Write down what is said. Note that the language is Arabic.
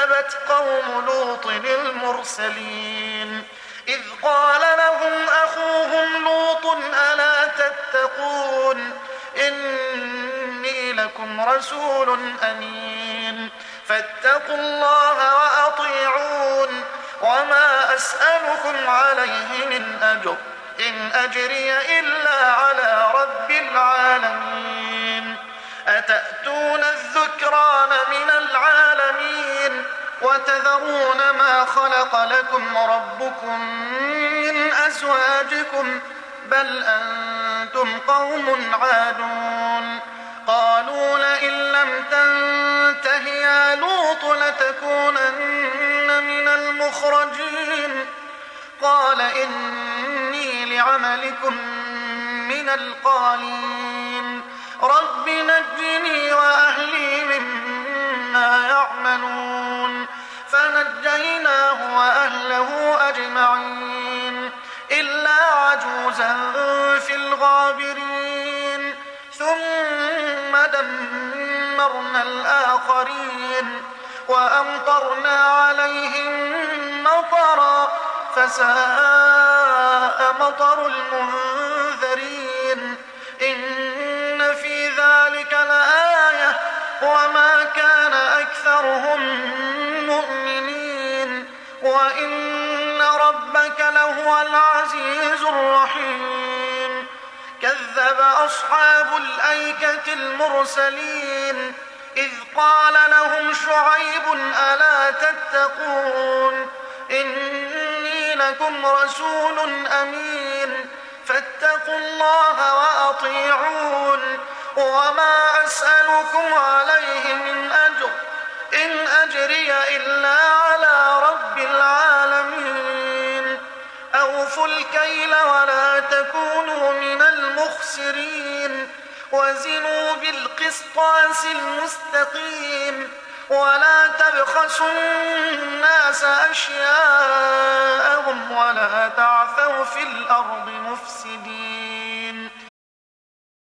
كذبت قوم لوط المرسلين إذ قال لهم أخوهم لوط ألا تتقون إني لكم رسول أمين فاتقوا الله وأطيعون وما أسألكم عليه من أجر إن أجري إلا على رب العالمين أتأتون الذكران من العالمين وتذرون ما خلق لكم ربكم من أزواجكم بل أنتم قوم عادون قالوا لئن لم تنته يا لوط لتكونن من المخرجين قال إني لعملكم من القالين رب نجني وأهلي مما يعملون فنجيناه وأهله أجمعين إلا عجوزا في الغابرين ثم دمرنا الآخرين وأمطرنا عليهم مطرا فساء مطر المنذرين إن في ذلك لآية وما كان أكثرهم مؤمنين وإن ربك لهو العزيز الرحيم كذب أصحاب الأيكة المرسلين إذ قال لهم شعيب ألا تتقون إني لكم رسول أمين فاتقوا الله وأطيعون وما أسألكم عليه من أجر إن أجري إلا على رب العالمين أوفوا الكيل ولا تكونوا من المخسرين وزنوا بالقسطاس المستقيم ولا تبخسوا الناس أشياءهم ولا تعثوا في الأرض مفسدين